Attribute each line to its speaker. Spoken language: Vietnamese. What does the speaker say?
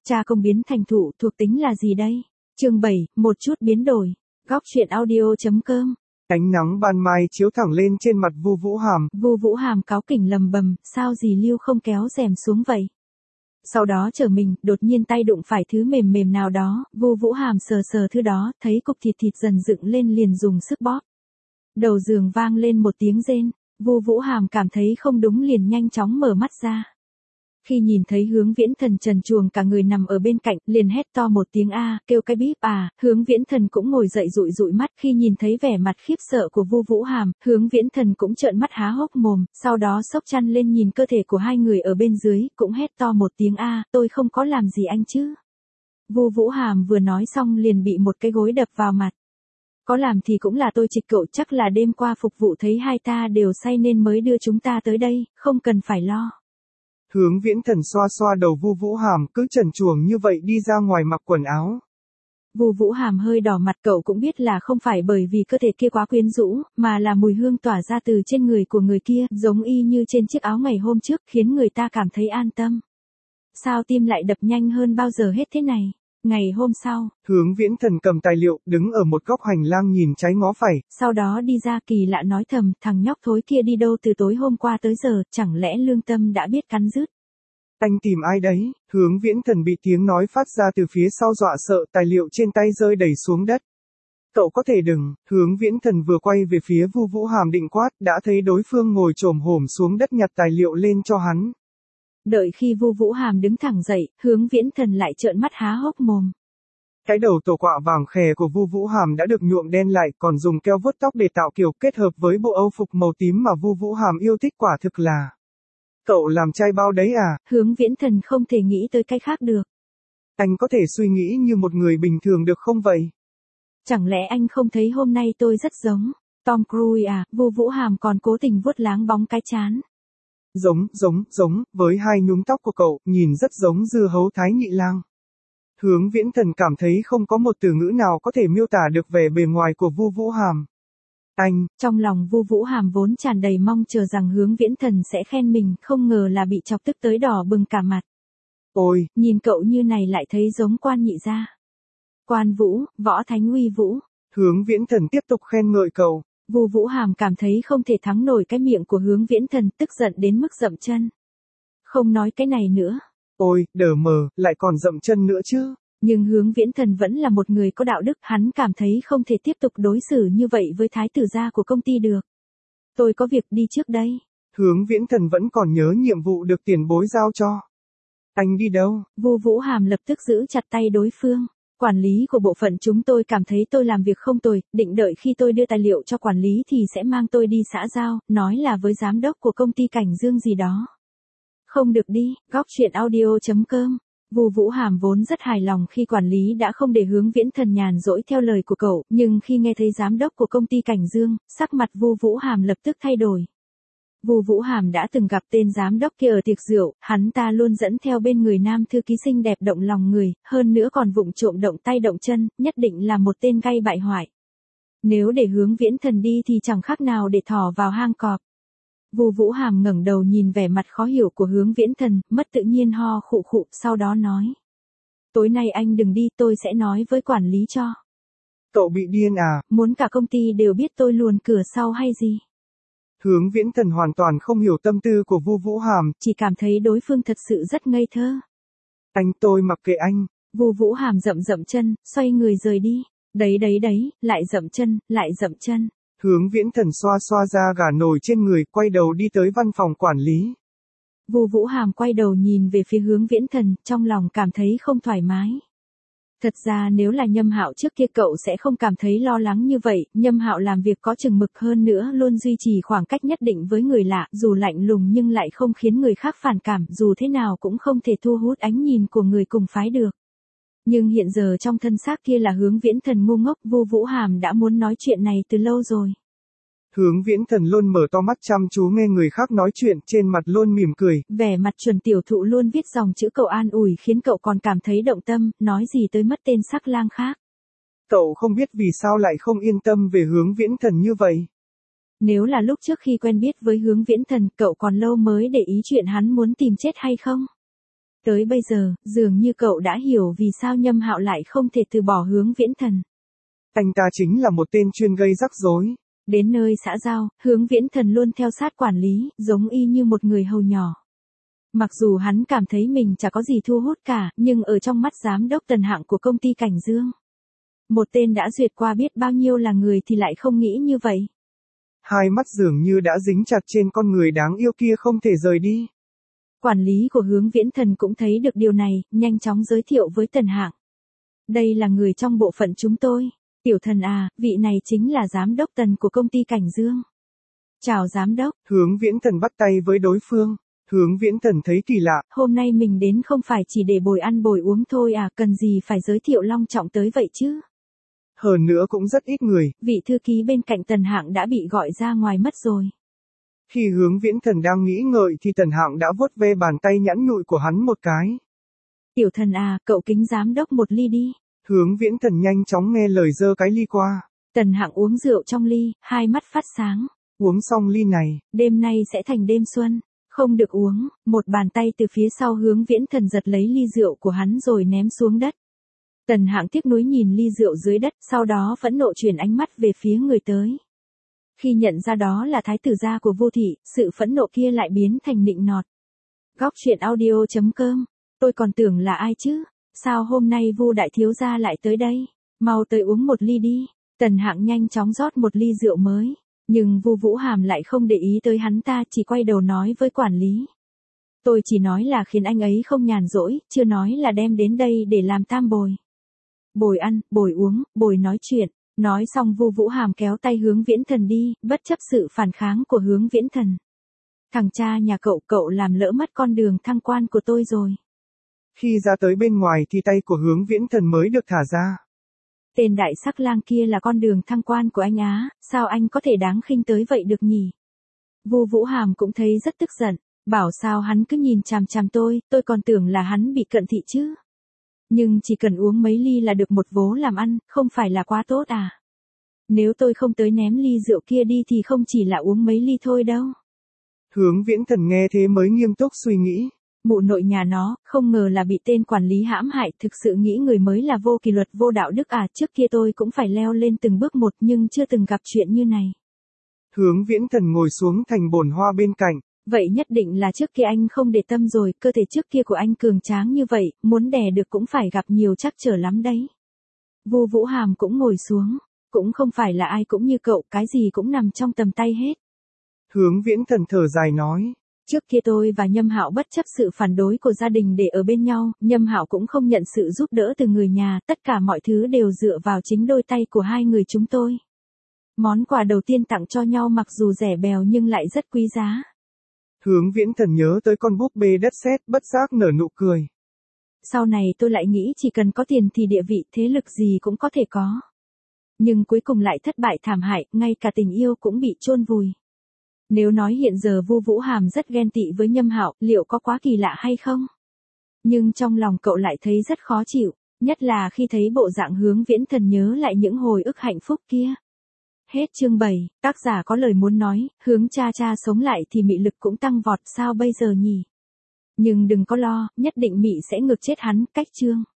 Speaker 1: cha công biến thành thụ thuộc tính là gì đây? Chương 7, một chút biến đổi. Góc truyện audio.com.
Speaker 2: Ánh nắng ban mai chiếu thẳng lên trên mặt Vu Vũ Hàm.
Speaker 1: Vu Vũ Hàm cáu kỉnh lầm bầm, sao dì Lưu không kéo rèm xuống vậy? Sau đó trở mình, đột nhiên tay đụng phải thứ mềm mềm nào đó, Vu Vũ Hàm sờ sờ thứ đó, thấy cục thịt dần dựng lên liền dùng sức bóp. Đầu giường vang lên một tiếng rên, Vu Vũ Hàm cảm thấy không đúng liền nhanh chóng mở mắt ra. Khi nhìn thấy Hướng Viễn Thần trần truồng cả người nằm ở bên cạnh, liền hét to một tiếng a, kêu cái bíp à, Hướng Viễn Thần cũng ngồi dậy dụi dụi mắt, khi nhìn thấy vẻ mặt khiếp sợ của Vu Vũ Hàm, Hướng Viễn Thần cũng trợn mắt há hốc mồm, sau đó xốc chăn lên nhìn cơ thể của hai người ở bên dưới, cũng hét to một tiếng a, tôi không có làm gì anh chứ. Vu Vũ Hàm vừa nói xong liền bị một cái gối đập vào mặt. Có làm thì cũng là tôi trịch cậu, chắc là đêm qua phục vụ thấy hai ta đều say nên mới đưa chúng ta tới đây, không cần phải lo.
Speaker 2: Hướng Viễn Thần xoa xoa đầu Vu Vũ Hàm, cứ trần truồng như vậy đi ra ngoài mặc quần áo.
Speaker 1: Vu Vũ Hàm hơi đỏ mặt, cậu cũng biết là không phải bởi vì cơ thể kia quá quyến rũ, mà là mùi hương tỏa ra từ trên người của người kia, giống y như trên chiếc áo ngày hôm trước, khiến người ta cảm thấy an tâm. Sao tim lại đập nhanh hơn bao giờ hết thế này? Ngày hôm sau,
Speaker 2: Hướng Viễn Thần cầm tài liệu, đứng ở một góc hành lang nhìn trái ngó phải.
Speaker 1: Sau đó đi ra, kỳ lạ nói thầm, thằng nhóc thối kia đi đâu từ tối hôm qua tới giờ, chẳng lẽ lương tâm đã biết cắn rứt.
Speaker 2: Anh tìm ai đấy? Hướng Viễn Thần bị tiếng nói phát ra từ phía sau dọa sợ, tài liệu trên tay rơi đầy xuống đất. Cậu có thể đừng, Hướng Viễn Thần vừa quay về phía Vu Vũ Hàm định quát, đã thấy đối phương ngồi chồm hổm xuống đất nhặt tài liệu lên cho hắn.
Speaker 1: Đợi khi Vu Vũ Hàm đứng thẳng dậy, Hướng Viễn Thần lại trợn mắt há hốc mồm.
Speaker 2: Cái đầu tổ quạ vàng khè của Vu Vũ Hàm đã được nhuộm đen lại, còn dùng keo vuốt tóc để tạo kiểu, kết hợp với bộ âu phục màu tím mà Vu Vũ Hàm yêu thích, quả thực là. Cậu làm trai bao đấy à?
Speaker 1: Hướng Viễn Thần không thể nghĩ tới cái khác được.
Speaker 2: Anh có thể suy nghĩ như một người bình thường được không vậy?
Speaker 1: Chẳng lẽ anh không thấy hôm nay tôi rất giống Tom Cruise à? Vu Vũ Hàm còn cố tình vuốt láng bóng cái trán.
Speaker 2: Giống, với hai nhúm tóc của cậu, nhìn rất giống dưa hấu Thái Nhị Lang. Hướng Viễn Thần cảm thấy không có một từ ngữ nào có thể miêu tả được vẻ bề ngoài của Vu Vũ Hàm. Anh,
Speaker 1: trong lòng Vu Vũ Hàm vốn tràn đầy mong chờ rằng Hướng Viễn Thần sẽ khen mình, không ngờ là bị chọc tức tới đỏ bừng cả mặt.
Speaker 2: Ôi,
Speaker 1: nhìn cậu như này lại thấy giống Quan Nhị gia. Quan Vũ, Võ Thánh Uy Vũ.
Speaker 2: Hướng Viễn Thần tiếp tục khen ngợi cậu.
Speaker 1: Vu Vũ Hàm cảm thấy không thể thắng nổi cái miệng của Hướng Viễn Thần, tức giận đến mức dậm chân. Không nói cái này nữa.
Speaker 2: Ôi, đờ mờ, lại còn dậm chân nữa chứ.
Speaker 1: Nhưng Hướng Viễn Thần vẫn là một người có đạo đức, hắn cảm thấy không thể tiếp tục đối xử như vậy với thái tử gia của công ty được. Tôi có việc đi trước đây.
Speaker 2: Hướng Viễn Thần vẫn còn nhớ nhiệm vụ được tiền bối giao cho. Anh đi đâu?
Speaker 1: Vu Vũ Hàm lập tức giữ chặt tay đối phương. Quản lý của bộ phận chúng tôi cảm thấy tôi làm việc không tồi, định đợi khi tôi đưa tài liệu cho quản lý thì sẽ mang tôi đi xã giao, nói là với giám đốc của công ty Cảnh Dương gì đó. Không được đi, góc truyện audio.com. Vu Vũ Hàm vốn rất hài lòng khi quản lý đã không để Hướng Viễn Thần nhàn rỗi theo lời của cậu, nhưng khi nghe thấy giám đốc của công ty Cảnh Dương, sắc mặt Vu Vũ Hàm lập tức thay đổi. Vu Vũ Hàm đã từng gặp tên giám đốc kia ở tiệc rượu, hắn ta luôn dẫn theo bên người nam thư ký xinh đẹp động lòng người, hơn nữa còn vụng trộm động tay động chân, nhất định là một tên gay bại hoại. Nếu để Hướng Viễn Thần đi thì chẳng khác nào để thỏ vào hang cọp. Vu Vũ Hàm ngẩng đầu nhìn vẻ mặt khó hiểu của Hướng Viễn Thần, mất tự nhiên ho khụ khụ, sau đó nói. Tối nay anh đừng đi, tôi sẽ nói với quản lý cho.
Speaker 2: Cậu bị điên à? Muốn
Speaker 1: cả công ty đều biết tôi luồn cửa sau hay gì?
Speaker 2: Hướng Viễn Thần hoàn toàn không hiểu tâm tư của Vu Vũ Hàm,
Speaker 1: chỉ cảm thấy đối phương thật sự rất ngây thơ.
Speaker 2: Tôi mặc kệ anh.
Speaker 1: Vu Vũ Hàm dậm chân, xoay người rời đi. Đấy, lại dậm chân.
Speaker 2: Hướng Viễn Thần xoa xoa ra gà nồi trên người, quay đầu đi tới văn phòng quản lý.
Speaker 1: Vu Vũ Hàm quay đầu nhìn về phía Hướng Viễn Thần, trong lòng cảm thấy không thoải mái. Thật ra nếu là Nhâm Hạo trước kia cậu sẽ không cảm thấy lo lắng như vậy, Nhâm Hạo làm việc có chừng mực hơn nữa, luôn duy trì khoảng cách nhất định với người lạ, dù lạnh lùng nhưng lại không khiến người khác phản cảm, dù thế nào cũng không thể thu hút ánh nhìn của người cùng phái được. Nhưng hiện giờ trong thân xác kia là Hướng Viễn Thần ngu ngốc, Vu Vũ Hàm đã muốn nói chuyện này từ lâu rồi.
Speaker 2: Hướng Viễn Thần luôn mở to mắt chăm chú nghe người khác nói chuyện, trên mặt luôn mỉm cười.
Speaker 1: Vẻ mặt chuẩn tiểu thụ luôn viết dòng chữ cậu an ủi khiến cậu còn cảm thấy động tâm, nói gì tới mất tên sắc lang khác.
Speaker 2: Cậu không biết vì sao lại không yên tâm về Hướng Viễn Thần như vậy.
Speaker 1: Nếu là lúc trước khi quen biết với Hướng Viễn Thần, cậu còn lâu mới để ý chuyện hắn muốn tìm chết hay không? Tới bây giờ, dường như cậu đã hiểu vì sao Nhâm Hạo lại không thể từ bỏ Hướng Viễn Thần.
Speaker 2: Anh ta chính là một tên chuyên gây rắc rối.
Speaker 1: Đến nơi xã giao, Hướng Viễn Thần luôn theo sát quản lý, giống y như một người hầu nhỏ. Mặc dù hắn cảm thấy mình chả có gì thu hút cả, nhưng ở trong mắt giám đốc Tần Hạng của công ty Cảnh Dương, một tên đã duyệt qua biết bao nhiêu là người thì lại không nghĩ như vậy.
Speaker 2: Hai mắt dường như đã dính chặt trên con người đáng yêu kia không thể rời đi.
Speaker 1: Quản lý của Hướng Viễn Thần cũng thấy được điều này, nhanh chóng giới thiệu với Tần Hạng. Đây là người trong bộ phận chúng tôi. Tiểu Thần à, vị này chính là giám đốc Tần của công ty Cảnh Dương. Chào giám đốc.
Speaker 2: Hướng Viễn Thần bắt tay với đối phương. Hướng Viễn Thần thấy kỳ lạ.
Speaker 1: Hôm nay mình đến không phải chỉ để bồi ăn bồi uống thôi à, cần gì phải giới thiệu long trọng tới vậy chứ.
Speaker 2: Hơn nữa cũng rất ít người.
Speaker 1: Vị thư ký bên cạnh Tần Hạng đã bị gọi ra ngoài mất rồi.
Speaker 2: Khi Hướng Viễn Thần đang nghĩ ngợi thì Tần Hạng đã vuốt ve bàn tay nhẵn nhụi của hắn một cái.
Speaker 1: Tiểu Thần à, cậu kính giám đốc một ly đi.
Speaker 2: Hướng Viễn Thần nhanh chóng nghe lời giơ cái ly qua.
Speaker 1: Tần Hạng uống rượu trong ly, hai mắt phát sáng.
Speaker 2: Uống xong ly này,
Speaker 1: đêm nay sẽ thành đêm xuân. Không được uống, một bàn tay từ phía sau Hướng Viễn Thần giật lấy ly rượu của hắn rồi ném xuống đất. Tần Hạng tiếc nuối nhìn ly rượu dưới đất, sau đó phẫn nộ chuyển ánh mắt về phía người tới. Khi nhận ra đó là thái tử gia của Vô Thị, sự phẫn nộ kia lại biến thành nịnh nọt. Góc truyện audio.com, tôi còn tưởng là ai chứ, sao hôm nay Vu đại thiếu gia lại tới đây, mau tới uống một ly đi. Tần Hạng nhanh chóng rót một ly rượu mới, nhưng Vu Vũ Hàm lại không để ý tới hắn ta, chỉ quay đầu nói với quản lý. Tôi chỉ nói là khiến anh ấy không nhàn rỗi, chưa nói là đem đến đây để làm tam bồi. Bồi ăn, bồi uống, bồi nói chuyện. Nói xong Vu Vũ Hàm kéo tay Hướng Viễn Thần đi, bất chấp sự phản kháng của Hướng Viễn Thần. Thằng cha nhà cậu làm lỡ mất con đường thăng quan của tôi rồi.
Speaker 2: Khi ra tới bên ngoài thì tay của Hướng Viễn Thần mới được thả ra.
Speaker 1: Tên đại sắc lang kia là con đường thăng quan của anh á, sao anh có thể đáng khinh tới vậy được nhỉ? Vu Vũ Hàm cũng thấy rất tức giận, bảo sao hắn cứ nhìn chằm chằm tôi còn tưởng là hắn bị cận thị chứ. Nhưng chỉ cần uống mấy ly là được một vố làm ăn, không phải là quá tốt à? Nếu tôi không tới ném ly rượu kia đi thì không chỉ là uống mấy ly thôi đâu.
Speaker 2: Hướng Viễn Thần nghe thế mới nghiêm túc suy nghĩ.
Speaker 1: Mụ nội nhà nó, không ngờ là bị tên quản lý hãm hại, thực sự nghĩ người mới là vô kỷ luật vô đạo đức à, trước kia tôi cũng phải leo lên từng bước một nhưng chưa từng gặp chuyện như này.
Speaker 2: Hướng Viễn Thần ngồi xuống thành bồn hoa bên cạnh.
Speaker 1: Vậy nhất định là trước kia anh không để tâm rồi, cơ thể trước kia của anh cường tráng như vậy, muốn đè được cũng phải gặp nhiều trắc trở lắm đấy. Vu Vũ Hàm cũng ngồi xuống, cũng không phải là ai cũng như cậu, cái gì cũng nằm trong tầm tay hết.
Speaker 2: Hướng Viễn Thần thở dài nói.
Speaker 1: Trước kia tôi và Nhâm Hạo bất chấp sự phản đối của gia đình để ở bên nhau, Nhâm Hạo cũng không nhận sự giúp đỡ từ người nhà, tất cả mọi thứ đều dựa vào chính đôi tay của hai người chúng tôi. Món quà đầu tiên tặng cho nhau mặc dù rẻ bèo nhưng lại rất quý giá.
Speaker 2: Hướng Viễn Thần nhớ tới con búp bê đất sét, bất giác nở nụ cười.
Speaker 1: Sau này tôi lại nghĩ chỉ cần có tiền thì địa vị thế lực gì cũng có thể có. Nhưng cuối cùng lại thất bại thảm hại, ngay cả tình yêu cũng bị chôn vùi. Nếu nói hiện giờ Vu Vũ Hàm rất ghen tị với Nhâm Hạo, liệu có quá kỳ lạ hay không? Nhưng trong lòng cậu lại thấy rất khó chịu, nhất là khi thấy bộ dạng Hướng Viễn Thần nhớ lại những hồi ức hạnh phúc kia. Hết chương 7, tác giả có lời muốn nói, Hướng cha sống lại thì mị lực cũng tăng vọt, sao bây giờ nhỉ? Nhưng đừng có lo, nhất định mị sẽ ngược chết hắn, cách chương.